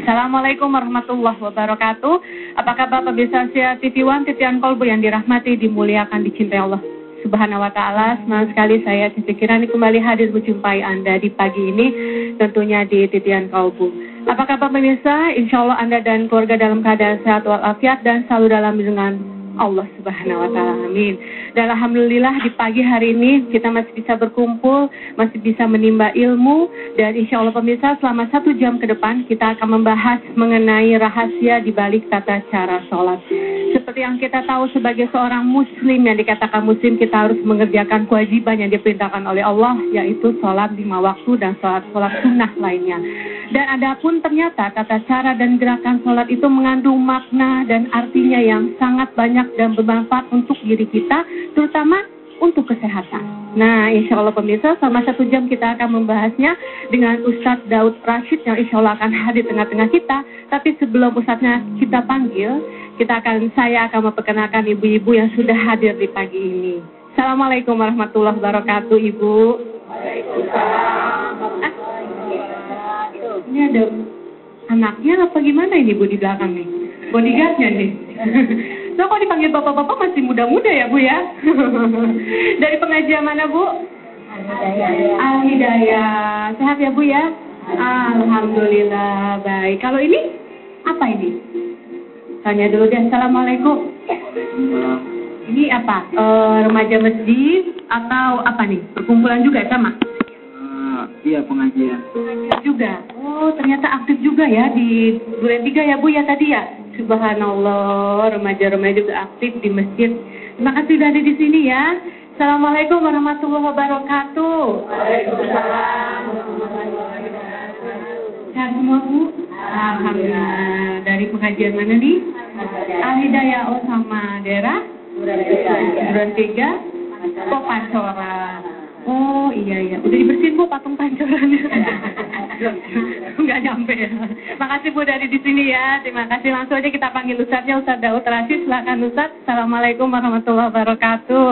Assalamualaikum warahmatullahi wabarakatuh. Apa kabar pemirsa TV One, titian kolbu yang dirahmati, dimuliakan, dicintai Allah Subhanahu wa Ta'ala. Senang sekali saya Siti Kirani kembali hadir menjumpai Anda di pagi ini, tentunya di titian kolbu. Apa kabar pemirsa? Insya Allah Anda dan keluarga dalam keadaan sehat walafiat dan selalu dalam lindungan Allah Subhanahu wa Ta'ala. Amin. Dan alhamdulillah di pagi hari ini kita masih bisa berkumpul, masih bisa menimba ilmu, dan insya Allah pemirsa selama 1 jam ke depan kita akan membahas mengenai rahasia di balik tata cara sholat. Seperti yang kita tahu sebagai seorang muslim, yang dikatakan muslim, kita harus mengerjakan kewajiban yang diperintahkan oleh Allah, yaitu sholat 5 waktu dan sholat sunnah lainnya. Dan adapun ternyata tata cara dan gerakan sholat itu mengandung makna dan artinya yang sangat banyak dan bermanfaat untuk diri kita, terutama untuk kesehatan. Nah, insya Allah pemirsa, selama 1 jam kita akan membahasnya dengan Ustadz Daud Rashid yang insya Allah akan hadir tengah-tengah kita. Tapi sebelum Ustadznya kita panggil, saya akan memperkenalkan ibu-ibu yang sudah hadir di pagi ini. Assalamualaikum warahmatullahi wabarakatuh, Ibu. Waalaikumsalam. Ini ada anaknya apa gimana ini Bu di belakang nih? Bodyguardnya nih. So, kok dipanggil bapak-bapak masih muda-muda ya Bu ya? Dari pengajian mana Bu? Al-Hidayah. Sehat ya Bu ya? Alhamdulillah baik. Kalau ini apa ini? Tanya dulu deh. Assalamualaikum. Ini apa? Remaja masjid atau apa nih? Perkumpulan juga sama? Iya, pengajian. Pengajian juga. Oh, ternyata aktif juga ya di Duren 3 ya Bu ya tadi ya? Subhanallah, remaja-remaja juga aktif di masjid. Terima kasih sudah ada di sini ya. Assalamualaikum warahmatullahi wabarakatuh. Waalaikumsalam. Sehat semua Bu? Alhamdulillah. Dari pengajian mana nih? Al-Hidayah. Oh, sama daerah? Duren 3. Oh, Pancoran. Oh iya, udah dibersihin Bu patung pancorannya. Nggak nyampe ya. Makasih Bu dari di sini ya. Terima kasih. Langsung aja kita panggil Ustadznya, Ustadz Daud Rashid. Silakan Ustadz. Assalamualaikum warahmatullahi wabarakatuh.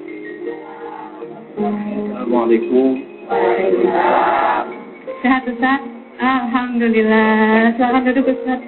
Assalamualaikum. Waalaikumsalam. Sehat Ustadz? Alhamdulillah. Silakan duduk Ustadz.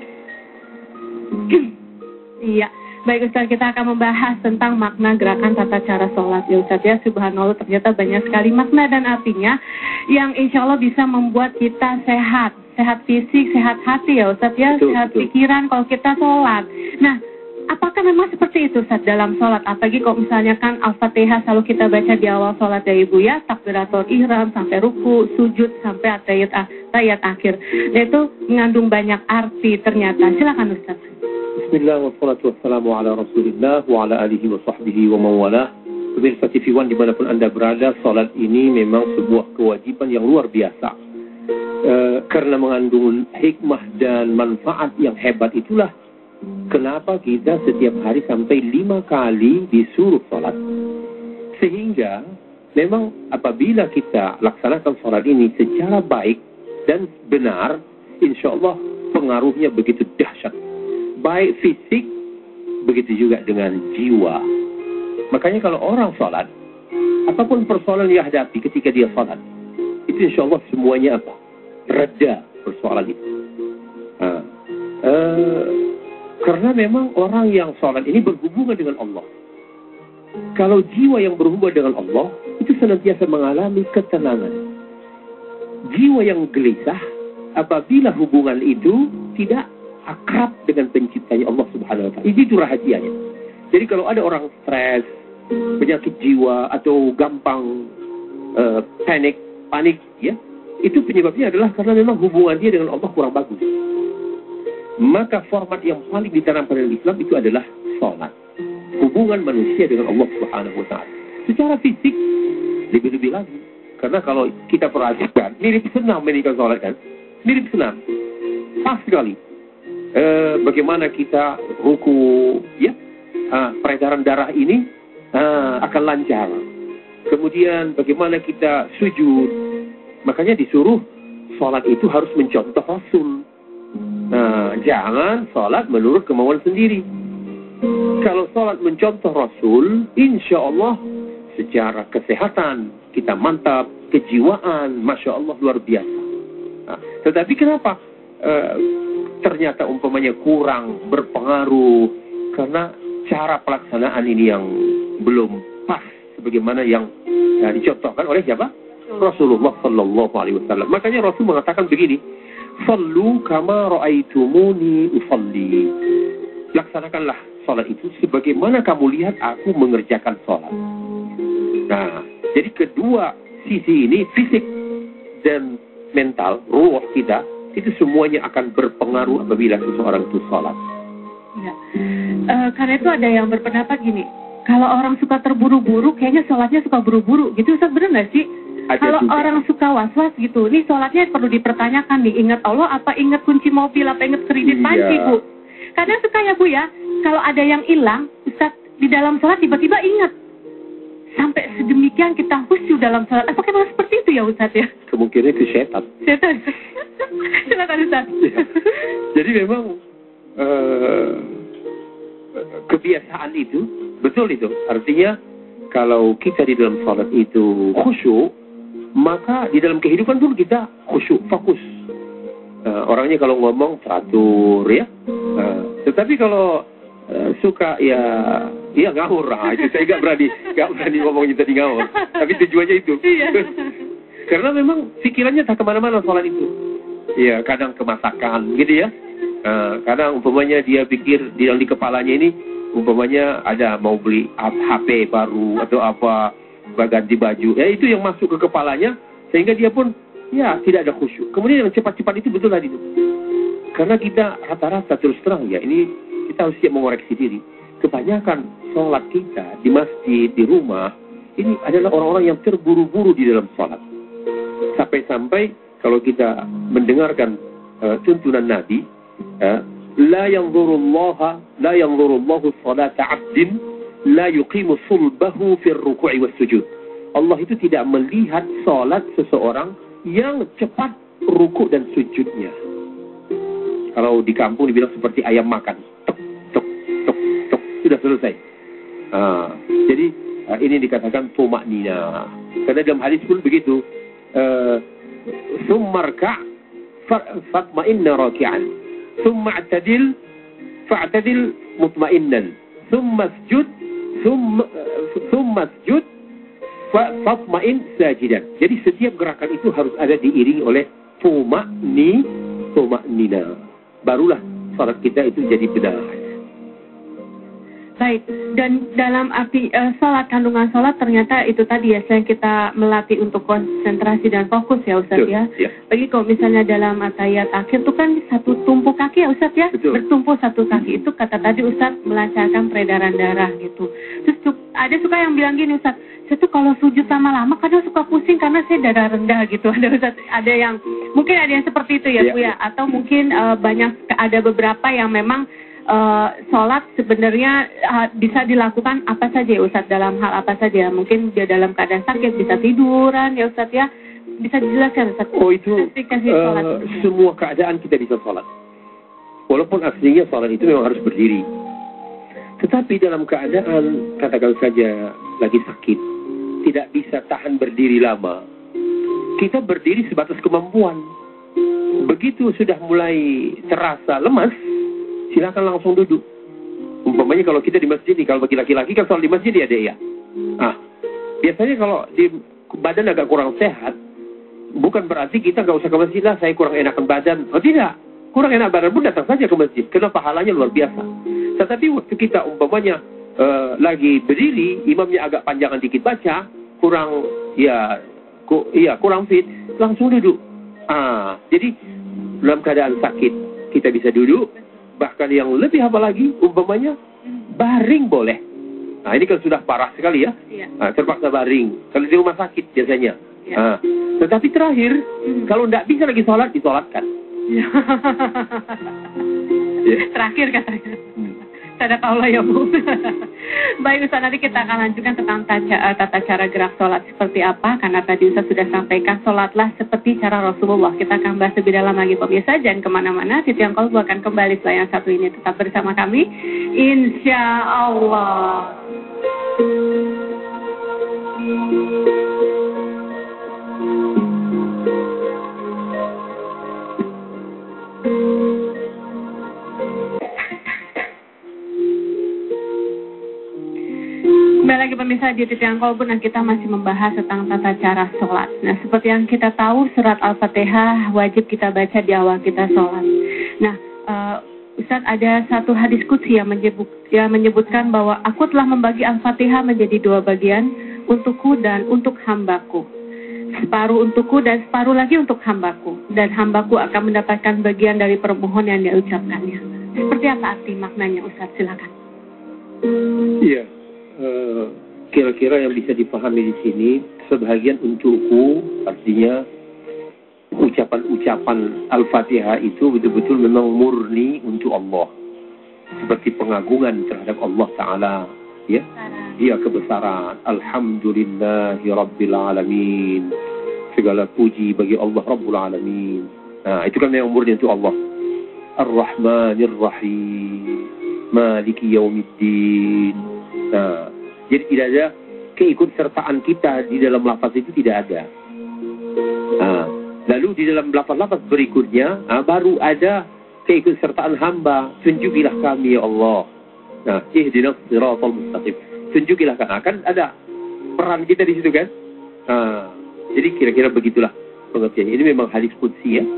Iya. Baik Ustaz, kita akan membahas tentang makna gerakan tata cara sholat ya Ustaz ya. Subhanallah, ternyata banyak sekali makna dan artinya yang insya Allah bisa membuat kita sehat. Sehat fisik, sehat hati ya Ustaz ya. Betul, sehat pikiran kalau kita sholat. Nah, apakah memang seperti itu Ustaz dalam sholat? Apalagi kalau misalnya kan Al-Fatihah selalu kita baca di awal sholat ya Ibu ya. Takbiratul ihram sampai ruku, sujud, sampai atayat akhir. Dan itu mengandung banyak arti ternyata. Silakan Ustaz. Bismillah wassalatu wassalamu ala rasulillah wa ala alihi wa sahbihi wa mawalah. Pemirsa TV One dimanapun Anda berada, salat ini memang sebuah kewajiban yang luar biasa. Karena mengandung hikmah dan manfaat yang hebat, itulah kenapa kita setiap hari sampai 5 kali disuruh salat. Sehingga memang apabila kita laksanakan salat ini secara baik dan benar, insya Allah pengaruhnya begitu dahsyat. Baik fisik, begitu juga dengan jiwa. Makanya kalau orang sholat, apapun persoalan yang dihadapi ketika dia sholat, itu insya Allah semuanya apa? Reda persoalan itu. Karena memang orang yang sholat ini berhubungan dengan Allah. Kalau jiwa yang berhubungan dengan Allah, itu senantiasa mengalami ketenangan. Jiwa yang gelisah, apabila hubungan itu tidak akrab dengan penciptanya Allah Subhanahu wa Ta'ala. Itu rahasianya. Jadi kalau ada orang stres, penyakit jiwa atau gampang panik ya, itu penyebabnya adalah karena memang hubungan dia dengan Allah kurang bagus. Maka format yang paling ditanamkan dalam Islam itu adalah sholat. Hubungan manusia dengan Allah Subhanahu wa Ta'ala. Secara fisik lebih-lebih lagi. Karena kalau kita perhatikan, mirip senam meninggal sholat kan? Mirip senam. Pas sekali. Bagaimana kita ruku ya, peredaran darah ini akan lancar. Kemudian bagaimana kita sujud. Makanya disuruh sholat itu harus mencontoh Rasul. Jangan sholat menurut kemauan sendiri. Kalau sholat mencontoh Rasul, insya Allah secara kesehatan kita mantap, kejiwaan, masya Allah luar biasa. Tetapi kenapa ternyata umpamanya kurang berpengaruh karena cara pelaksanaan ini yang belum pas sebagaimana yang dicontohkan oleh siapa? Rasulullah sallallahu alaihi wasallam. Makanya Rasul mengatakan begini, "Shallu kama ra'aitumuni usalli." Laksanakanlah salat itu sebagaimana kamu lihat aku mengerjakan salat. Nah, jadi kedua sisi ini, fisik dan mental, ruh kita, itu semuanya akan berpengaruh apabila seseorang itu salat. Ya. Karena itu ada yang berpendapat gini, kalau orang suka terburu-buru, kayaknya sholatnya suka buru-buru, gitu Ustaz, benar nggak sih? Kalau orang suka was-was gitu, nih sholatnya perlu dipertanyakan nih, ingat Allah, apa ingat kunci mobil, apa ingat kredit panci, Bu? Kadang suka ya Bu ya, kalau ada yang hilang, Ustaz, di dalam sholat tiba-tiba ingat. Sampai sedemikian kita khusyuk dalam sholat. Apakah memang seperti itu ya Ustaz ya? Kemungkinan itu setan. Setan. Silakan Ustaz. Ya. Jadi memang kebiasaan itu, betul itu. Artinya kalau kita di dalam sholat itu khusyuk, maka di dalam kehidupan pun kita khusyuk, fokus. Orangnya kalau ngomong teratur ya. Tetapi kalau suka ya ngawur, itu saya nggak berani ngomong tadi ngawur. Tapi tujuannya itu. Karena memang pikirannya tak kemana-mana sholat itu. Ya kadang kemasakan gitu ya. Kadang umpamanya dia pikir di kepalanya ini umpamanya ada mau beli HP baru atau apa, ganti baju. Ya itu yang masuk ke kepalanya sehingga dia pun ya tidak ada khusyuk. Kemudian yang cepat-cepat itu betul tadi itu. Karena kita rata-rata terus terang ya, ini kita harus siap mengoreksi diri. Kebanyakan sholat kita di masjid, di rumah, ini adalah orang-orang yang terburu-buru di dalam sholat. Sampai-sampai kalau kita mendengarkan tuntunan Nabi, la yanzurullahu salata 'abdin la yuqimu sulbahu fir ruku'i was sujud. Allah itu tidak melihat salat seseorang yang cepat rukuk dan sujudnya. Kalau di kampung dibilang seperti ayam makan, tuk tuk tuk tuk, sudah selesai. Jadi ini dikatakan tumaknina. Karena dalam hadis pun begitu. Summarka fatma'inna raki'an, summa fa'tadil mutma'innan, summa sujud fatma'in sajidan. Jadi setiap gerakan itu harus ada diiringi oleh tumaknina. Barulah salat kita itu jadi benar. Baik, dan dalam arti salat, kandungan salat ternyata itu tadi ya, yang kita melatih untuk konsentrasi dan fokus ya Ustaz. Betul, ya. Bagi kalau misalnya dalam atayat akhir itu kan satu tumpuk kaki ya Ustaz ya. Betul. Bertumpu satu kaki itu kata tadi Ustaz melancarkan peredaran darah gitu. Terus ada suka yang bilang gini Ustaz, saya tuh kalau sujud lama-lama kadang suka pusing karena saya darah rendah gitu. Ada Ustaz, ada yang mungkin ada yang seperti itu ya Bu ya, atau mungkin ada beberapa yang memang sholat sebenarnya bisa dilakukan apa saja ya Ustaz, dalam hal apa saja, mungkin dia dalam keadaan sakit bisa tiduran ya Ustaz ya, bisa dijelaskan Ustaz? Oh itu semua keadaan kita bisa sholat, walaupun aslinya sholat itu memang harus berdiri, tetapi dalam keadaan katakan saja lagi sakit, tidak bisa tahan berdiri lama, kita berdiri sebatas kemampuan. Begitu sudah mulai terasa lemas, silakan langsung duduk. Umpamanya kalau kita di masjid nih, kalau bagi laki-laki kan sholat di masjid ya deh ya. Biasanya kalau di badan agak kurang sehat, bukan berarti kita nggak usah ke masjid lah, saya kurang enakan badan. Oh tidak, kurang enak badan pun datang saja ke masjid, karena pahalanya luar biasa. Tetapi waktu kita umpamanya lagi berdiri, imamnya agak panjangan dikit baca, kurang fit, langsung duduk. Jadi dalam keadaan sakit kita bisa duduk. Bahkan yang lebih apa lagi, umpamanya baring boleh. Nah ini kan sudah parah sekali ya. Terpaksa baring. Kalau di rumah sakit biasanya. Tetapi terakhir, kalau tidak bisa lagi sholat, disolatkan. Terakhir katanya. Sadaqah Allah ya Bu. Baik Ustaz, nanti kita akan lanjutkan tentang tata cara gerak sholat seperti apa, karena tadi Ustaz sudah sampaikan sholatlah seperti cara Rasulullah. Kita akan bahas lebih dalam lagi pemirsa, jangan kemana-mana. Titian Kolbu akan kembali setelah yang satu ini, tetap bersama kami Insya Allah. lagi pemirsa di Titian Kolbu, dan kita masih membahas tentang tata cara sholat. Nah, seperti yang kita tahu, surat Al-Fatihah wajib kita baca di awal kita sholat. Nah, Ustadz, ada satu hadis qudsi yang menyebutkan bahwa aku telah membagi Al-Fatihah menjadi 2 bagian, untukku dan untuk hambaku. Separuh untukku dan separuh lagi untuk hambaku. Dan hambaku akan mendapatkan bagian dari permohonan yang diucapkannya. Seperti apa arti maknanya, Ustadz? Silakan. Iya. Kira-kira yang bisa dipahami di sini, sebagian untukku artinya ucapan-ucapan Al-Fatihah itu betul-betul memang murni untuk Allah, seperti pengagungan terhadap Allah Ta'ala, ya, dia kebesaran. Alhamdulillahi Rabbil Alamin, segala puji bagi Allah Rabbul Alamin. Nah, itu kan memang murni untuk Allah. Ar-Rahmanir Rahim, Maliki Yaumiddin. Nah, jadi tidak ada keikutsertaan kita di dalam lafaz itu, tidak ada. Nah, lalu di dalam lafaz-lafaz berikutnya baru ada keikutsertaan hamba. Tunjukilah kami ya Allah. Nah, ihdinas siratal mustaqim. Tunjukilah kami. Kan ada peran kita di situ kan. Nah, jadi kira-kira begitulah pengertiannya. Ini memang hadis qudsi ya.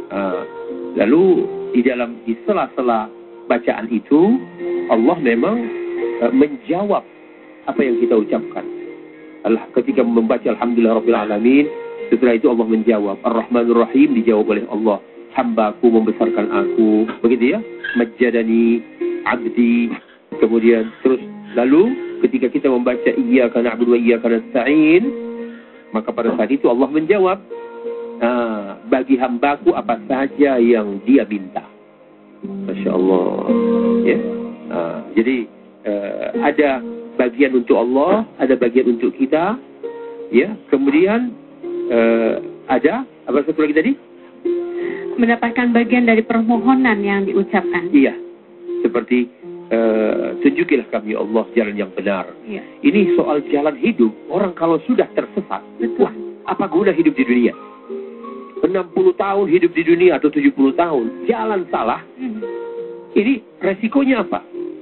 Lalu di sela-sela bacaan itu Allah memang menjawab apa yang kita ucapkan. Ketika membaca Alhamdulillah Rabbil Alamin, setelah itu Allah menjawab. Ar-Rahmanur Rahim dijawab oleh Allah. Hambaku membesarkan aku. Begitu ya. Majjadani abdi. Kemudian terus lalu ketika kita membaca Iyyaka na'budu wa iyyaka nasta'in, maka pada saat itu Allah menjawab, bagi hambaku apa saja yang dia minta. Masya Allah. Ya. Jadi ada bagian untuk Allah, ada bagian untuk kita, ya. Kemudian ada apa satu lagi tadi? Mendapatkan bagian dari permohonan yang diucapkan. Iya, seperti tunjukilah kami Allah jalan yang benar. Iya. Ini soal jalan hidup. Orang kalau sudah tersesat, wah, apa guna hidup di dunia? 60 tahun hidup di dunia atau 70 tahun jalan salah. Ini resikonya apa?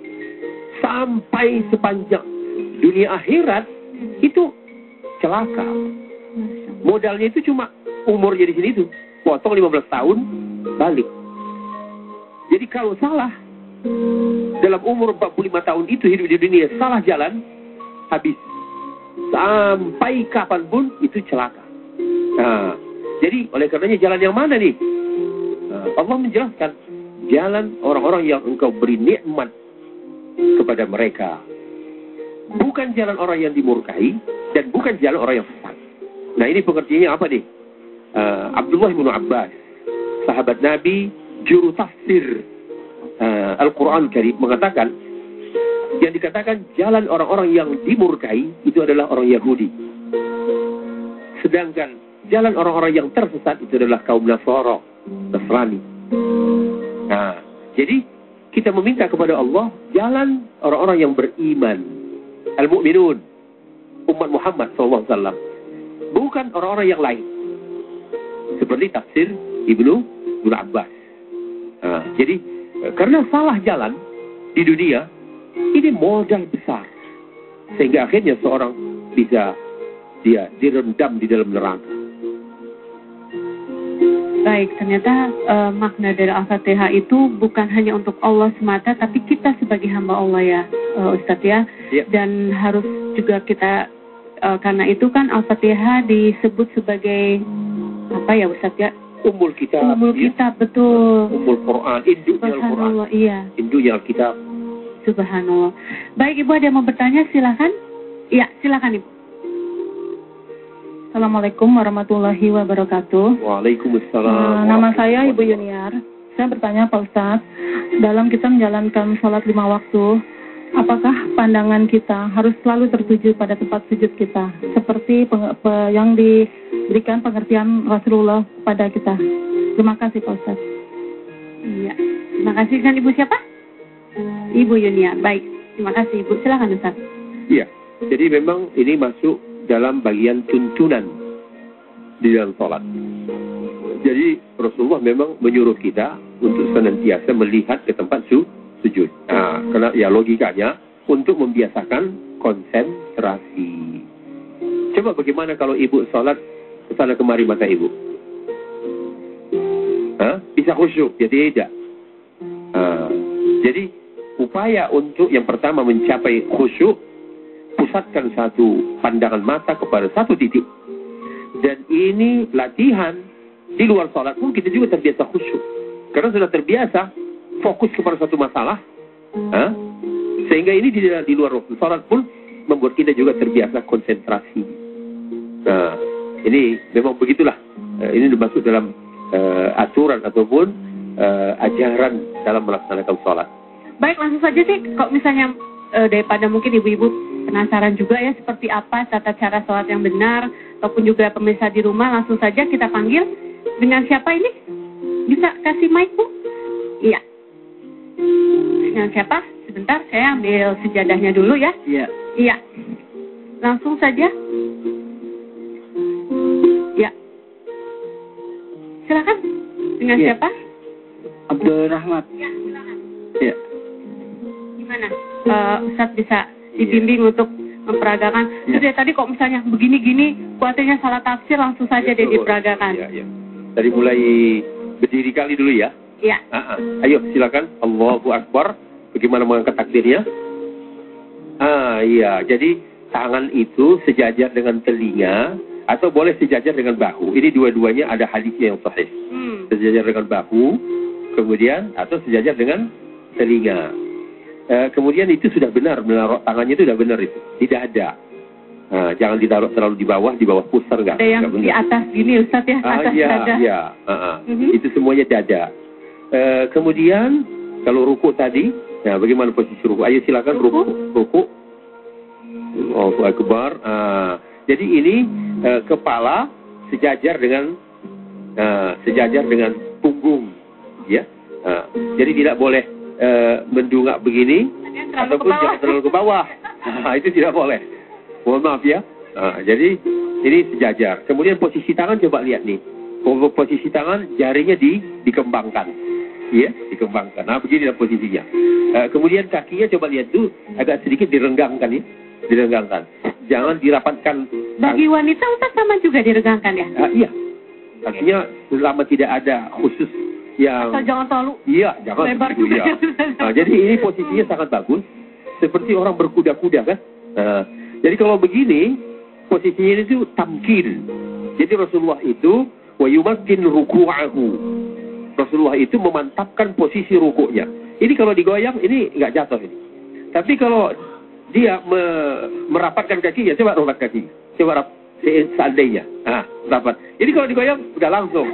Sampai sepanjang dunia akhirat itu celaka. Modalnya itu cuma umurnya di sini itu. Potong 15 tahun, balik. Jadi kalau salah, dalam umur 45 tahun itu hidup di dunia, salah jalan, habis. Sampai kapanpun itu celaka. Nah, jadi oleh karenanya jalan yang mana nih? Allah menjelaskan, jalan orang-orang yang engkau beri nikmat kepada mereka. Bukan jalan orang yang dimurkai, dan bukan jalan orang yang sesat. Nah, ini pengertiannya apa nih? Abdullah bin Abbas, sahabat Nabi, juru tafsir Al-Quran Karim, mengatakan, yang dikatakan jalan orang-orang yang dimurkai itu adalah orang Yahudi. Sedangkan jalan orang-orang yang tersesat itu adalah kaum Nasrani. Nah, jadi kita meminta kepada Allah jalan orang-orang yang beriman, al-mu'minun, umat Muhammad SAW, bukan orang-orang yang lain. Seperti tafsir Ibnu Abbas. Nah, jadi karena salah jalan di dunia, ini modal besar, sehingga akhirnya seorang bisa dia direndam di dalam neraka. Baik, ternyata makna dari Al-Fatihah itu bukan hanya untuk Allah semata, tapi kita sebagai hamba Allah ya, Ustadz ya. Dan harus juga kita, karena itu kan Al-Fatihah disebut sebagai apa ya Ustadz ya? Ummul Kitab. Ummul Kitab, betul. Ummul Quran, induknya Al-Quran. Iya. Induknya Al-Kitab. Subhanallah. Baik, Ibu ada yang mau bertanya, silakan. Iya, silakan Ibu. Assalamualaikum warahmatullahi wabarakatuh. Waalaikumsalam. Nama saya Ibu Yuniar. Saya bertanya Pak Ustadz, dalam kita menjalankan sholat 5 waktu, apakah pandangan kita harus selalu tertuju pada tempat sujud kita, seperti yang diberikan pengertian Rasulullah kepada kita? Terima kasih Pak Ustadz. Iya, terima kasih. Kan Ibu siapa? Ibu Yuniar. Baik, terima kasih Ibu. Silakan Ustadz. Iya, jadi memang ini masuk dalam bagian tuntunan di dalam sholat. Jadi Rasulullah memang menyuruh kita untuk senantiasa melihat ke tempat sujud. Nah, karena ya logikanya untuk membiasakan Coba bagaimana kalau ibu sholat kesana kemari mata ibu? Bisa khusyuk? Ya tidak. Jadi upaya untuk yang pertama mencapai khusyuk, pusatkan satu pandangan mata kepada satu titik. Dan ini latihan di luar sholat pun kita juga terbiasa khusyuk. Karena sudah terbiasa fokus kepada satu masalah. Sehingga ini di luar waktu sholat pun membuat kita juga terbiasa konsentrasi. Nah, ini memang begitulah. Ini dimaksud dalam aturan ataupun ajaran dalam melaksanakan sholat. Baik, langsung saja sih, kalau misalnya daripada mungkin ibu-ibu penasaran juga ya seperti apa tata cara sholat yang benar, ataupun juga pemirsa di rumah, langsung saja kita panggil. Dengan siapa ini? Bisa kasih mic, Bu? Iya. Dengan siapa? Sebentar, saya ambil sejadahnya dulu ya. Iya. Iya. Langsung saja. Ya. Silakan. Dengan Ya. siapa? Abdul Rahmat. Ya, silakan. Ya. Gimana? Ustadz bisa dibimbing untuk memperagakan. Ya. Jadi tadi kok misalnya begini-gini, khawatirnya salah tafsir, langsung saja dia diperagakan. Ya, ya. Dari mulai berdiri kali dulu ya. Iya. Ayo silakan. Allahu Akbar. Bagaimana mengangkat takbirnya? Iya. Jadi tangan itu sejajar dengan telinga atau boleh sejajar dengan bahu. Ini dua-duanya ada hadisnya yang sahih. Sejajar dengan bahu, kemudian atau sejajar dengan telinga. Kemudian itu sudah benar, menaruh tangannya itu sudah benar itu. Tidak ada. Jangan ditaruh terlalu di bawah pusar nggak? Ada yang di atas gini Ustadz ya, atas dada. Iya. Itu semuanya dada. Kemudian kalau ruku tadi, nah bagaimana posisi ruku? Ayo silakan ruku. Allahu Akbar. Jadi ini kepala sejajar dengan punggung, ya. Jadi tidak boleh mendungak begini ataupun jangan terlalu ke bawah. Itu tidak boleh. Mohon maaf ya. Jadi ini sejajar. Kemudian posisi tangan coba lihat nih. Posisi tangan jarinya dikembangkan. Ya, dikembangkan. Nah, beginilah posisinya. Kemudian kakinya coba lihat tuh agak sedikit direnggangkan ya. Direnggangkan. Jangan dirapatkan. Bagi wanita Ustaz sama juga direnggangkan ya? Iya. Artinya selama tidak ada khusus yang asal jangan terlalu jangan lebar begitu, juga. Ya. Jadi ini posisinya sangat bagus. Seperti orang berkuda-kuda kan. Jadi kalau begini posisinya itu tamkin. Jadi Rasulullah itu wa yumakkin ruku'ahu. Rasulullah itu memantapkan posisi rukuknya. Ini kalau digoyang ini nggak jatuh ini. Tapi kalau dia merapatkan kakinya, coba rapat kaki. Coba seandainya. Rapat. Jadi kalau digoyang udah langsung.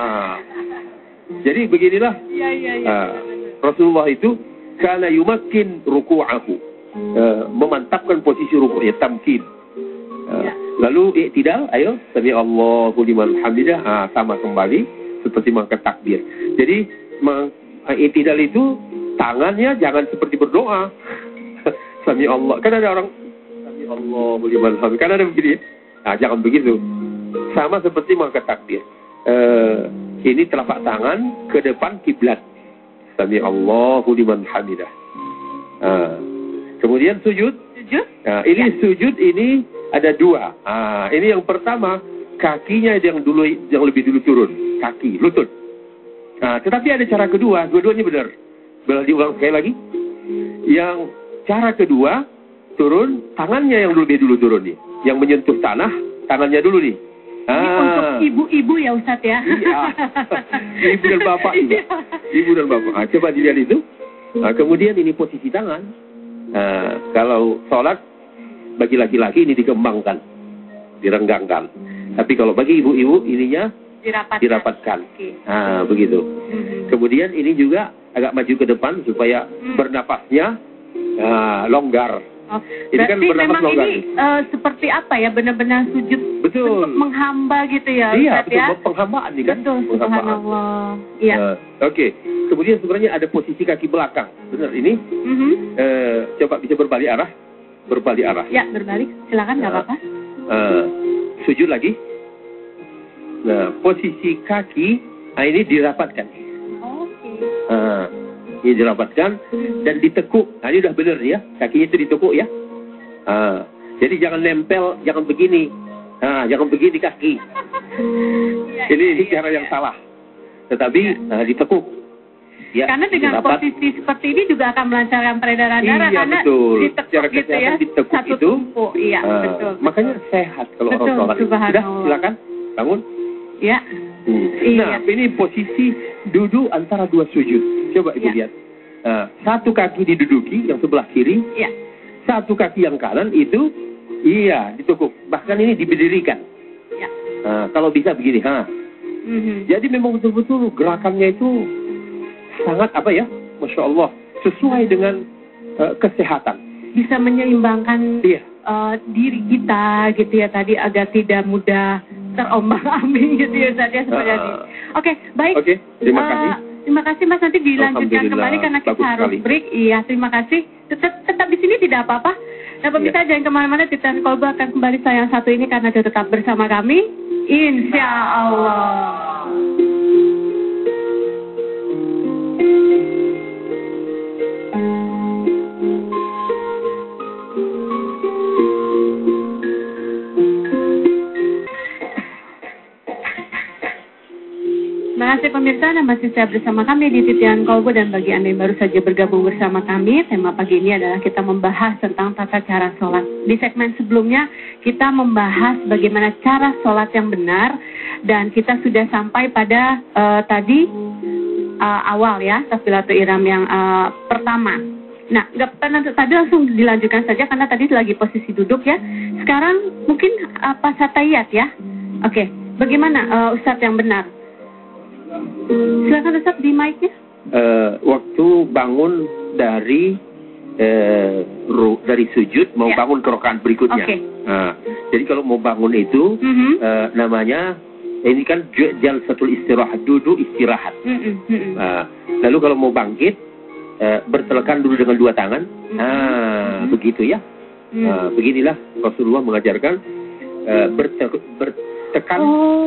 Jadi beginilah. Rasulullah itu kana yumakkin ruku'ahu. Memantapkan posisi rukuknya, tamkin. Lalu i'tidal, ayo, sami Allahu liman hamidah, sama kembali seperti mengangkat takbir. Jadi i'tidal itu tangannya jangan seperti berdoa. Sami Allah. Kan ada orang sami Allahu liman hamidah. Kan ada begini. Jangan begitu. Sama seperti mengangkat takbir. Ini telapak tangan ke depan kiblat. Sami Allahu liman hamidah. Kemudian sujud. Ini sujud ini ada dua. Ini yang pertama kakinya yang lebih dulu turun, kaki, lutut. Tetapi ada cara kedua, dua-duanya benar. Boleh diulang sekali lagi. Yang cara kedua turun, tangannya yang lebih dulu turun nih, yang menyentuh tanah, tangannya dulu nih. Ini untuk ibu-ibu ya Ustadz ya. Iya. Ibu dan bapak juga. Ibu dan bapak. Coba dilihat itu. Kemudian ini posisi tangan. Kalau sholat bagi laki-laki ini dikembangkan, direnggangkan. Tapi kalau bagi ibu-ibu ininya dirapatkan. Begitu. Kemudian ini juga agak maju ke depan supaya bernapasnya longgar. Ini kan memang longgar. Ini seperti apa ya, benar-benar sujud untuk menghamba gitu ya. Iya, betul, ya? Penghambaan nih kan. Betul, subhanallah. Iya. Oke. Kemudian sebenarnya ada posisi kaki belakang. Benar ini? Coba bisa berbalik arah. Berbalik arah. Ya, berbalik. Silakan, nggak apa-apa. Sujud lagi. Nah, posisi kaki, ini dirapatkan. Oke. Ini dirapatkan dan ditekuk. Ini udah benar ya. Kakinya itu ditekuk ya. Jadi jangan nempel, jangan begini. Jangan begini kaki. Ini cara yang salah. Tetapi ditekuk. Ya, karena dengan posisi seperti ini juga akan melancarkan peredaran darah karena betul. ditekuk gitu ya. Ditekuk Satu itu. tumpuk. Iya, betul. Makanya sehat kalau betul, orang sholat. Sudah, silakan bangun. Ya. Nah, ini posisi duduk antara dua sujud. Coba Ibu lihat. Satu kaki diduduki yang sebelah kiri. Ya. Satu kaki yang kanan itu ditekuk. Bahkan ini diberdirikan. Ya. Kalau bisa begini, Jadi memang betul-betul gerakannya itu sangat Masya Allah, sesuai dengan kesehatan. Bisa menyeimbangkan diri kita gitu ya tadi agar tidak mudah terombang-ambing gitu ya Ustaz ya seperti tadi. Oke, baik. Oke, terima kasih. Terima kasih Mas, nanti dilanjutkan kembali karena kita harus break. Iya, terima kasih. Tetap di sini tidak apa-apa. Nah, pemirsa jangan kemana-mana, Titian Kolbu akan kembali sayang satu ini karena dia tetap bersama kami. Insya Allah. Terima kasih pemirsa, dan masih saya bersama kami di Titian Kolbu. Dan bagi Anda yang baru saja bergabung bersama kami, tema pagi ini adalah kita membahas tentang tata cara sholat. Di segmen sebelumnya kita membahas bagaimana cara sholat yang benar, dan kita sudah sampai pada tadi awal ya, takbiratul ihram yang pertama. Nah, tadi langsung dilanjutkan saja karena tadi lagi posisi duduk ya. Sekarang mungkin pas tahiyat ya. Oke, bagaimana Ustadz yang benar? Silakan Ustaz di mic-nya. Waktu bangun dari sujud mau bangun ke rakaat berikutnya. Okay. Jadi kalau mau bangun itu namanya ini kan jalsatul istirahat, duduk istirahat. Lalu kalau mau bangkit bertelekan dulu dengan dua tangan. Begitu ya. Beginilah Rasulullah mengajarkan bertekan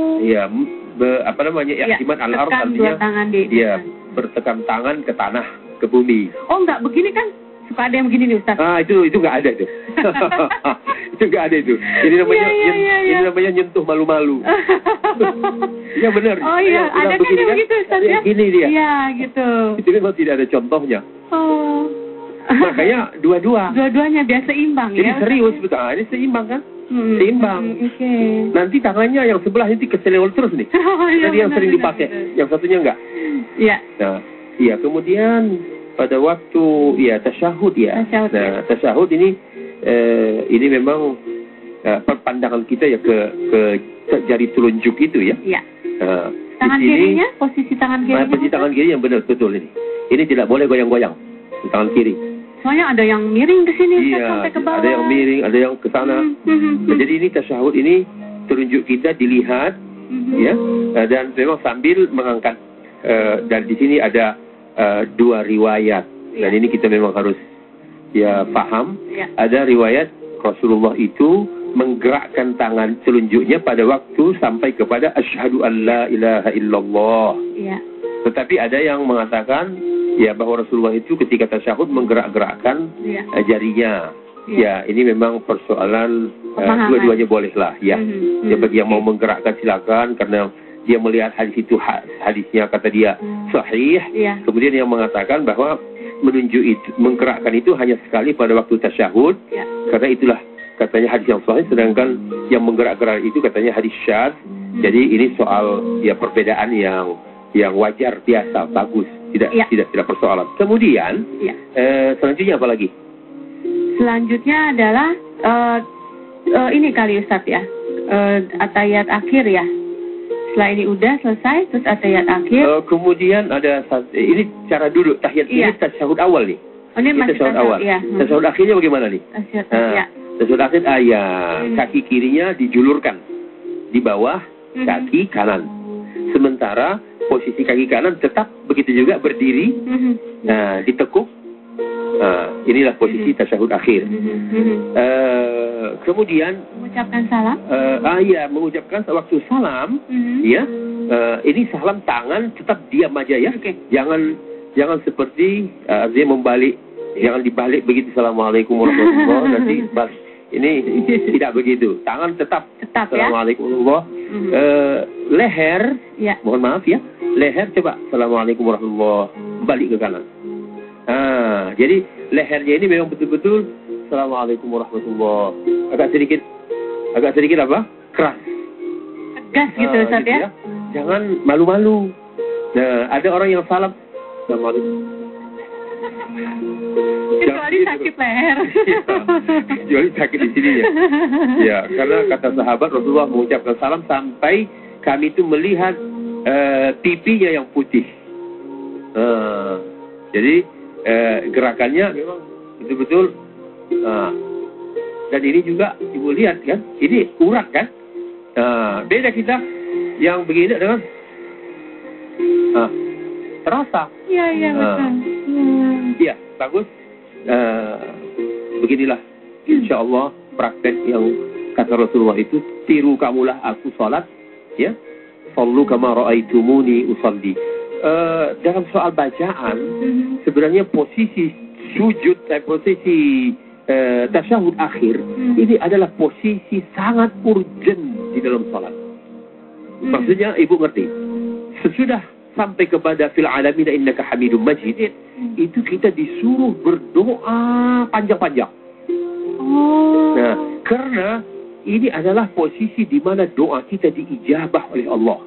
Iman al-ard artinya bertekan tangan ke tanah, ke bumi. Oh enggak, begini kan suka ada yang begini nih Ustaz. Itu enggak ada itu. Itu enggak ada itu. Ini namanya nyentuh malu-malu. Ya benar. Oh iya, ada kan yang begitu Ustaz ya? Gini dia. Iya, gitu. Itu memang tidak ada contohnya. Oh. Makanya dua-duanya biar seimbang. Jadi serius betul. Ini seimbang kan? Seimbang. Nanti tangannya yang sebelah nanti keselewol terus nih. Jadi yang sering dipakai, yang satunya enggak. Iya. Nah, kemudian pada waktu tasyahud ya. Nah, tasyahud ini memang pandangan kita ya ke jari telunjuk itu ya. Iya. Tangan kirinya, posisi tangan kiri. Posisi tangan kiri yang benar betul ini. Ini tidak boleh goyang-goyang tangan kiri. Soalnya ada yang miring ke sini sampai ke bawah. Ada yang miring, ada yang ke sana. Jadi ini tasyahud ini telunjuk kita dilihat dan memang sambil mengangkat dan di sini ada dua riwayat. Dan ini kita memang harus paham. Ada riwayat Rasulullah itu menggerakkan tangan telunjuknya pada waktu sampai kepada asyhadu an la ilaha illallah. Tetapi ada yang mengatakan bahwa Rasulullah itu ketika tasyahud menggerak-gerakkan jarinya. Ini memang persoalan dua-duanya bolehlah ya. Bagi yang mau menggerakkan silakan karena dia melihat hadis itu hadisnya kata dia sahih. Kemudian yang mengatakan bahwa menggerakkan itu hanya sekali pada waktu tasyahud. Karena itulah katanya hadis yang sahih, sedangkan yang menggerak-gerak itu katanya hadis syadz. Jadi ini soal perbedaan yang wajar, biasa, bagus. Tidak persoalan. Kemudian selanjutnya apa lagi? Selanjutnya adalah ini kali Ustaz ya, atayat akhir ya. Setelah ini udah selesai, terus atayat akhir. Kemudian ada ini cara duduk tahiyat ini tasyahud awal nih. Ini masih tasyahud awal. Tasyahud akhirnya bagaimana nih? Tasyahud akhir kaki kirinya dijulurkan di bawah kaki kanan. Sementara posisi kaki kanan tetap begitu juga berdiri, ditekuk. Inilah posisi tasyahud akhir. Kemudian mengucapkan salam. Mengucapkan waktu salam. Ini salam tangan tetap diam aja ya. Jangan seperti dia membalik, jangan dibalik begitu. Assalamualaikum warahmatullahi wabarakatuh. Nanti Ini tidak begitu. Tangan tetap Assalamualaikum warahmatullahi wabarakatuh. Leher, mohon maaf ya. Leher coba Assalamualaikum warahmatullahi wabarakatuh. Balik ke kanan. Jadi lehernya ini memang betul-betul Assalamualaikum warahmatullahi wabarakatuh. Agak sedikit apa? Keras. Tegas gitu Ustaz gitu ya. Jangan malu-malu. Nah, ada orang yang salam Assalamualaikum. Kecuali sakit leher. Kecuali sakit di sininya. Ya, karena kata sahabat Rasulullah mengucapkan salam sampai kami itu melihat pipinya yang putih. Jadi gerakannya memang betul-betul. Dan ini juga ibu lihat kan, ini urat kan. Beda kita yang begini dengan terasa. Iya betul. Iya bagus. Beginilah insya Allah praktek yang kata Rasulullah itu, tiru kamulah aku salat, ya, sallu kama ra'aitumuni usalli. Dalam soal bacaan sebenarnya posisi sujud dan posisi tasyahud akhir ini adalah posisi sangat urgent di dalam salat. Maksudnya ibu ngerti, sesudah sampai kepada fil alamin innaka hamidum majid, itu kita disuruh berdoa panjang-panjang. Nah, karena ini adalah posisi di mana doa kita diijabah oleh Allah.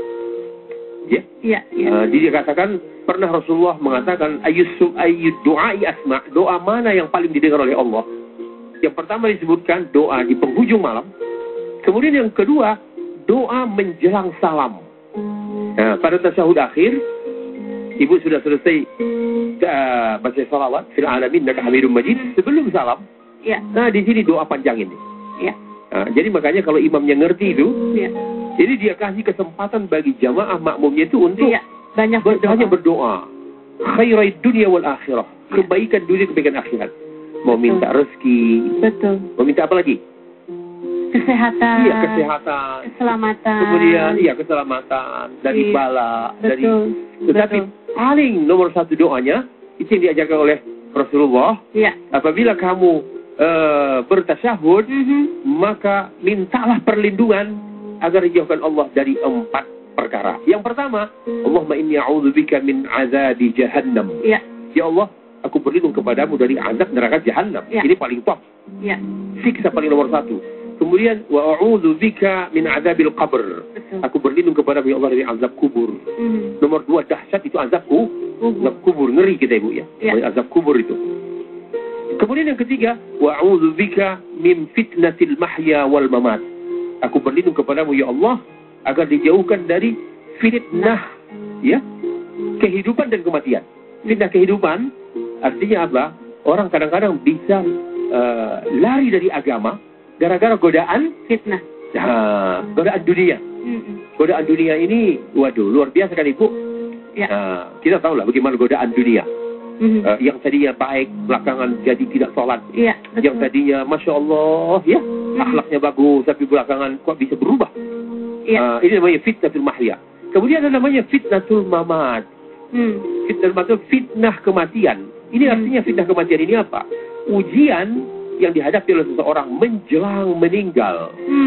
Ya. Jadi dikatakan pernah Rasulullah mengatakan ayyud du'ai asma', doa mana yang paling didengar oleh Allah? Yang pertama disebutkan doa di penghujung malam. Kemudian yang kedua, doa menjelang salam. Nah, pada tasyahud akhir, ibu sudah selesai baca salawat fil alamin innaka hamidum majid sebelum salam. Ya. Nah, di sini doa panjang ini. Ya. Nah, jadi makanya kalau imamnya ngerti itu, jadi dia kasih kesempatan bagi jamaah makmumnya itu untuk banyak berdoa. Khairai dunia wal akhirah. Kebaikan dunia, kebaikan akhirat. Mau minta rezeki. Betul. Mau minta apa lagi? Kesehatan. Iya, kesehatan. Keselamatan. Kemudian, keselamatan. Dari bala. Betul. Tetapi paling nomor satu doanya, itu yang diajarkan oleh Rasulullah. Iya. Apabila kamu bertasyahud, maka mintalah perlindungan agar dijauhkan Allah dari 4 perkara. Yang pertama, Allahumma inni a'udzubika min azabi jahannam. Ya Allah, aku berlindung kepadamu dari azab neraka jahannam. Ini paling top. Siksa paling nomor 1. Kemudian wa a'udzubika min azabil qabr. Aku berlindung kepadamu ya Allah dari azab kubur. Nomor 2 dahsyat itu azab kubur. Ngeri kita ibu ya. Azab kubur itu. Kemudian yang ketiga, wa a'udzubika min fitnatil mahya wal mamat. Aku berlindung kepadamu ya Allah agar dijauhkan dari fitnah kehidupan dan kematian. Fitnah kehidupan artinya apa? Orang kadang-kadang bisa lari dari agama gara-gara godaan fitnah. Godaan dunia. Godaan dunia ini waduh luar biasa kan ibu? Kita tahu lah bagaimana godaan dunia. Yang tadinya baik belakangan jadi tidak sholat. Yang tadinya masya Allah akhlaknya bagus tapi belakangan kok bisa berubah. Ini namanya fitnatul mahya. Kemudian ada namanya fitnatul mamat. Fitnah kematian. Ini artinya fitnah kematian ini apa? Ujian yang dihadapi oleh seseorang menjelang meninggal.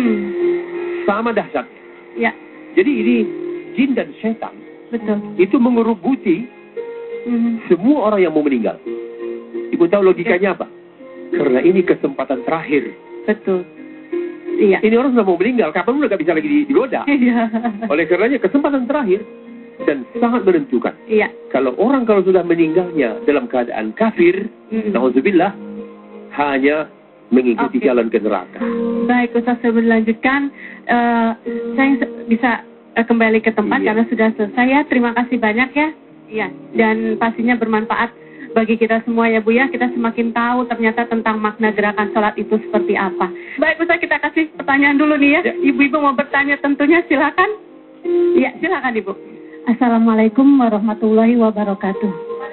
Sama dahsyat. Jadi ini jin dan setan. Betul. Itu mengerubuti semua orang yang mau meninggal. Ibu tahu logikanya apa? Karena ini kesempatan terakhir. Betul. Ini orang sudah mau meninggal, kapan udah gak bisa lagi digoda. Oleh karenanya kesempatan terakhir dan sangat menentukan. Kalau sudah meninggalnya dalam keadaan kafir, na'udzubillah, hanya mengikuti jalan ke neraka. Baik, Ustaz, saya melanjutkan. Saya bisa kembali ke tempat karena sudah selesai ya. Terima kasih banyak ya. Dan pastinya bermanfaat bagi kita semua ya Bu ya. Kita semakin tahu ternyata tentang makna gerakan sholat itu seperti apa. Baik Ustaz, kita kasih pertanyaan dulu nih ya. Ibu-ibu mau bertanya tentunya silakan. Silakan Ibu. Assalamualaikum warahmatullahi wabarakatuh.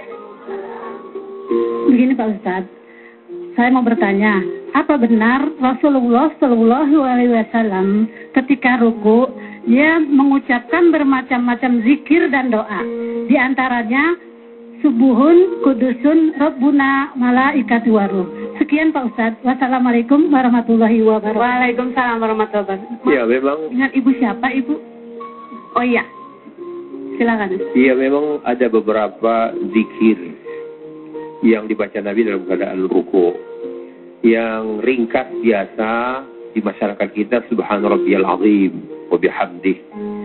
Begini Pak Ustadz, saya mau bertanya, apa benar Rasulullah SAW ketika ruku dia mengucapkan bermacam-macam zikir dan doa, di antaranya subuhun kudusun rabbuna malaikatu waruh. Sekian Pak Ustadz. Wassalamualaikum warahmatullahi wabarakatuh. Waalaikumsalam warahmatullahi wabarakatuh. Ya, memang. Dengan Ibu siapa, Ibu? Oh iya. Silakan. Iya, memang ada beberapa zikir yang dibaca Nabi dalam keadaan ruku. Yang ringkas biasa di masyarakat kita, Subhana rabbiyal azim wa bihamdih.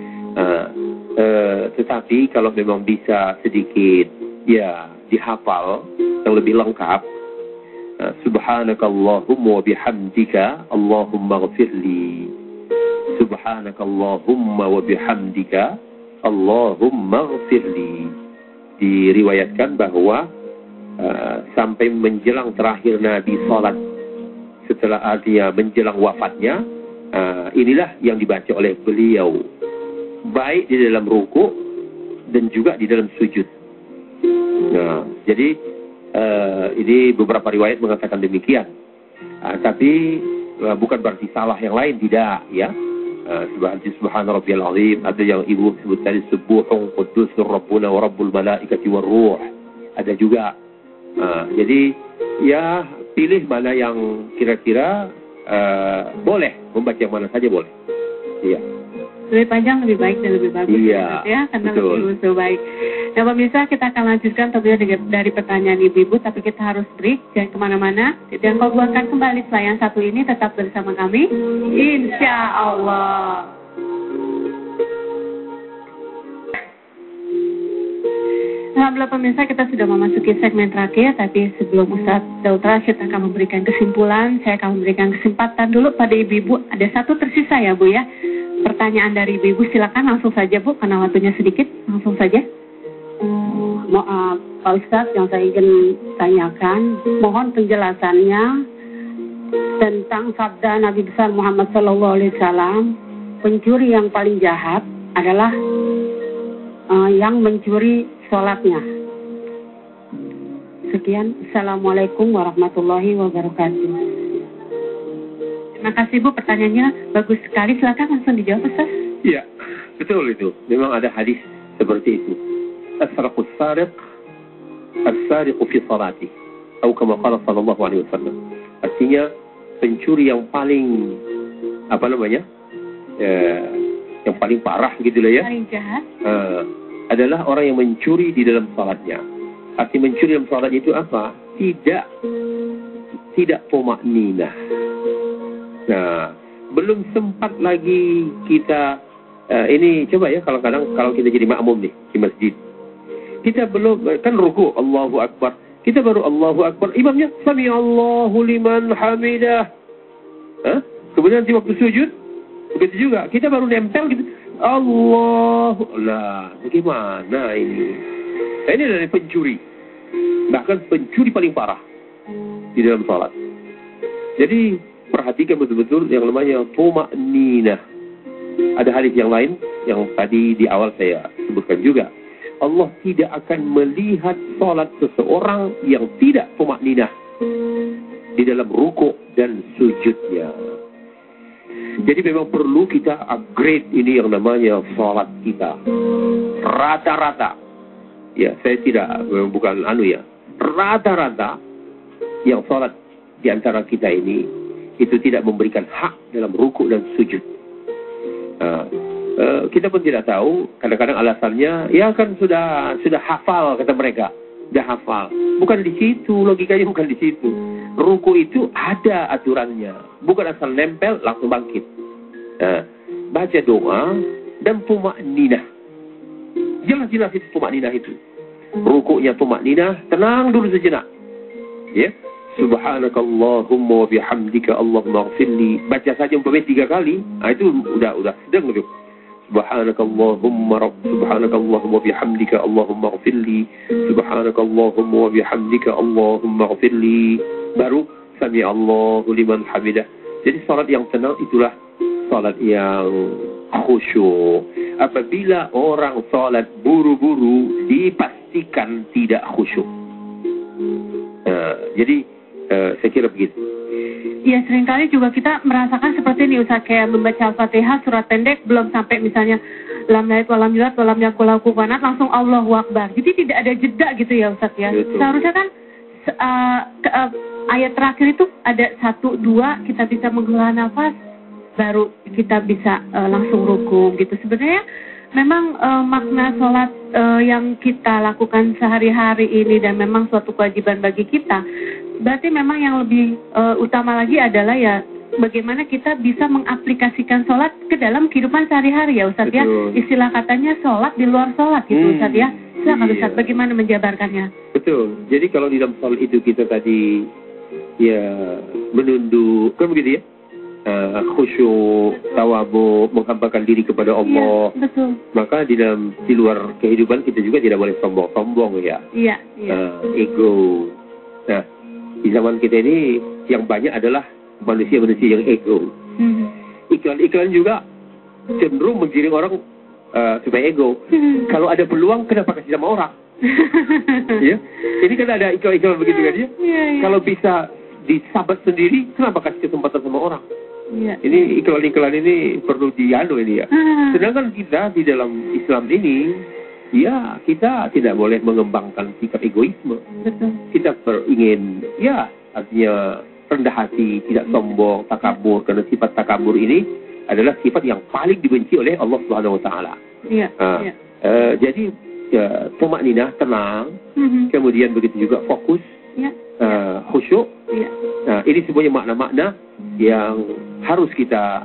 Tetapi kalau memang bisa sedikit ya dihafal yang lebih lengkap, Subhanakallahumma wa bihamdika Allahumma ghafirli. Subhanakallahumma wa bihamdika Allahumma ghafirli. Diriwayatkan bahwa sampai menjelang terakhir Nabi salat, setelah artinya menjelang wafatnya, inilah yang dibaca oleh beliau, baik di dalam ruku dan juga di dalam sujud. Nah, jadi ini beberapa riwayat mengatakan demikian. Tapi bukan berarti salah yang lain, tidak ya. Subhana rabbiyal azim, ada yang Ibu sebut tadi, subuhun quddusur rabbuna wa rabbul malaikati war ruh. Ada juga. Jadi ya pilih mana yang kira-kira boleh, membaca yang mana saja boleh. Iya. Lebih panjang lebih baik dan lebih bagus. Iya, ya, karena betul. lebih baik. Nah pemirsa, kita akan lanjutkan tentunya dari pertanyaan ibu-ibu, tapi kita harus break, jangan kemana-mana. Dan kalau akan kembali setelah yang satu ini, tetap bersama kami, insya Allah. Alhamdulillah pemirsa, kita sudah memasuki segmen terakhir, tapi sebelum Ustaz Daud Rashid akan memberikan kesimpulan, saya akan memberikan kesempatan dulu pada ibu-ibu. Ada satu tersisa ya Bu ya, pertanyaan dari ibu-ibu, silakan langsung saja Bu, karena waktunya sedikit, langsung saja. Maaf Pak Ustadz, yang saya ingin tanyakan, mohon penjelasannya tentang sabda Nabi besar Muhammad SAW, pencuri yang paling jahat adalah yang mencuri sholatnya. Sekian, Assalamualaikum warahmatullahi wabarakatuh. Terima kasih Bu, pertanyaannya bagus sekali, silakan langsung dijawab Ustaz. Iya, betul itu. Memang ada hadis seperti itu. As-sarqus sariq, as-sariqu fi salati. Atau kama qala sallallahu alaihi wasallam. Artinya pencuri yang paling yang paling parah gitu lah ya. Paling jahat. Adalah orang yang mencuri di dalam salatnya. Arti mencuri dalam salat itu apa? Tidak tumakninah. Nah, belum sempat lagi kita ini coba ya, kalau kita jadi makmum nih di masjid. Kita belum kan ruku, Allahu Akbar. Kita baru Allahu Akbar, imamnya sami Allahu liman hamidah. Kemudian di waktu sujud begitu juga. Kita baru nempel gitu. Allahu lah, bagaimana ini? Nah, ini dari pencuri. Bahkan pencuri paling parah di dalam salat. Jadi perhatikan betul-betul yang namanya tumakninah. Ada hadis yang lain yang tadi di awal saya sebutkan juga. Allah tidak akan melihat salat seseorang yang tidak tumakninah di dalam ruku dan sujudnya. Jadi memang perlu kita upgrade ini yang namanya salat kita. Rata-rata. Ya, saya bukan rata-rata yang salat di antara kita ini itu tidak memberikan hak dalam ruku dan sujud. Kita pun tidak tahu, kadang-kadang alasannya ya kan sudah hafal, kata mereka, sudah hafal. Bukan di situ, logikanya bukan di situ. Ruku itu ada aturannya, bukan asal nempel langsung bangkit. Baca doa dan tumakninah. Jelas-jelas itu tumakninah itu. Rukunya tumakninah, tenang dulu sejenak. Ya. Subhanakallahumma wa bihamdika Allahumma ghfirli. Baca saja umpamanya 3 kali. Itu udah sedang gitu. Subhanakallahumma bihamdika Allahumma ghfirli. Subhanakallahumma wa bihamdika Allahumma ghfirli. Baru sami Allahu liman hamidah. Jadi salat yang tenang itulah salat yang khusyuk. Apabila orang salat buru-buru, dipastikan tidak khusyuk. Jadi saya kira begitu. Ya, seringkali juga kita merasakan seperti ini Ustaz, kayak membaca Al-Fatihah surat pendek belum sampai misalnya lam yalid walam yulad walam yakul lahu kufuwan ahad, langsung Allahu Akbar. Jadi tidak ada jeda gitu ya Ustaz ya. Betul. Seharusnya kan ayat terakhir itu ada 1, 2 kita bisa menghela nafas, baru kita bisa langsung ruku gitu. Sebenarnya memang makna sholat yang kita lakukan sehari-hari ini dan memang suatu kewajiban bagi kita. Berarti memang yang lebih utama lagi adalah ya bagaimana kita bisa mengaplikasikan sholat ke dalam kehidupan sehari-hari ya Ustadz ya. Istilah katanya sholat di luar sholat gitu Ustadz ya. Silakan Ustadz, bagaimana menjabarkannya? Betul. Jadi kalau di dalam sholat itu kita tadi ya menunduk, kan begitu ya? Khusyuk, tawadhu, menghambakan diri kepada Allah. Ya, betul. Maka di luar kehidupan kita juga tidak boleh sombong-sombong ya. Iya. Ego. Nah, di zaman kita ini yang banyak adalah manusia-manusia yang ego. Iklan-iklan juga cenderung menggiring orang supaya ego. Kalau ada peluang, kenapa kasih sama orang? Ya, ini kan ada iklan-iklan begitu kan ya. Kalau bisa disabat sendiri, kenapa kasih kesempatan sama orang? Ya. Ini iklan-iklan ini perlu dianu ini ya. Sedangkan kita di dalam Islam ini, ya kita tidak boleh mengembangkan sikap egoisme. Betul. Kita ingin, ya artinya rendah hati, tidak sombong, takabur. Karena sifat takabur ini adalah sifat yang paling dibenci oleh Allah Subhanahu Wa Taala. Iya. Jadi tumakninah, tenang, kemudian begitu juga fokus, khusyuk. Nah, ini semuanya makna-makna yang harus kita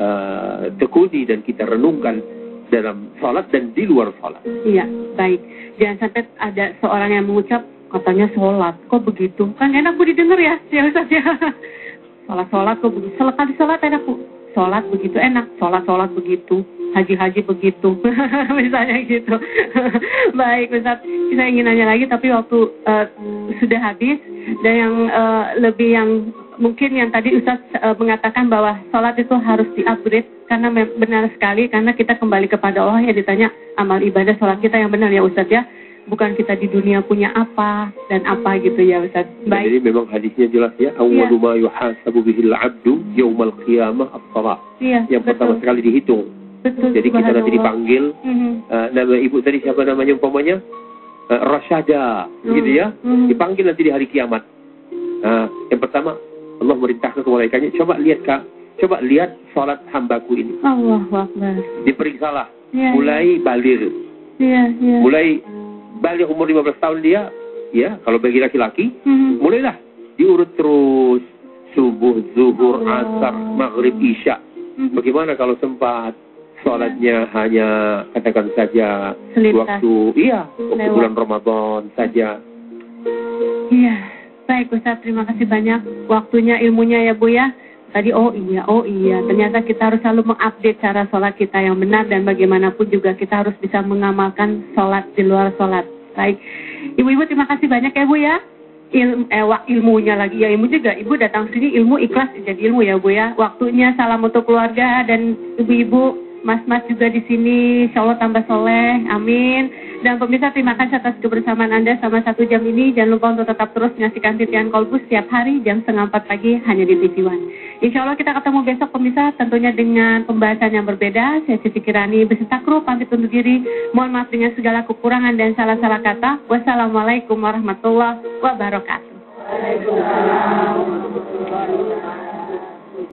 tekuni dan kita renungkan dalam sholat dan di luar sholat. Iya, baik. Jangan sampai ada seorang yang mengucap katanya sholat, kok begitu? Kan enak Bu didengar ya Ustaz ya. Sholat kok begitu? Sekali sholat enak Bu. Sholat begitu enak, sholat begitu, haji begitu, misalnya gitu. Baik Ustaz, saya ingin nanya lagi tapi waktu sudah habis. Dan yang lebih yang mungkin yang tadi Ustaz mengatakan bahwa sholat itu harus di-upgrade karena benar sekali, karena kita kembali kepada Allah ya, ditanya amal ibadah sholat kita yang benar ya Ustaz ya. Bukan kita di dunia punya apa dan apa gitu ya Ustaz. Baik. Jadi memang hadisnya jelas ya. Awwalu ma yuhasabu bihil 'abdu yaumal qiyamah as-shalah. Iya, yang pertama sekali dihitung. Betul. Jadi kita nanti dipanggil. Nama ibu tadi siapa namanya umpamanya? Rasyada, gitu ya. Dipanggil nanti di hari kiamat. Yang pertama Allah merintahkan ke malaikatnya, coba lihat salat hambaku ini. Allahu Akbar. Diperiksalah. Mulai baligh. Mulai balik umur 15 tahun dia, ya kalau bagi laki-laki, mulailah diurut terus subuh, zuhur, asar, maghrib, isya. Bagaimana kalau sempat sholatnya hanya katakan saja waktu bulan Ramadan saja. Iya, baik Ustaz, terima kasih banyak waktunya, ilmunya ya Bu ya. Tadi oh iya, ternyata kita harus selalu mengupdate cara sholat kita yang benar dan bagaimanapun juga kita harus bisa mengamalkan sholat di luar sholat. Baik, ibu-ibu terima kasih banyak ya Bu ya. Ilmunya lagi ya, ilmu juga. Ibu datang sini ilmu ikhlas jadi ilmu ya Bu ya. Waktunya salam untuk keluarga dan ibu-ibu, mas-mas juga di sini. Insya Allah tambah soleh, amin. Dan pemirsa terima kasih atas kebersamaan Anda selama 1 jam ini. Jangan lupa untuk tetap terus menyaksikan Titian Kolbu setiap hari jam 3:30 pagi hanya di TV One. Insya Allah kita ketemu besok pemirsa, tentunya dengan pembahasan yang berbeda. Saya Siti Kirani beserta kru pamit undur diri. Mohon maaf dengan segala kekurangan dan salah-salah kata. Wassalamualaikum warahmatullahi wabarakatuh. Waalaikumsalam.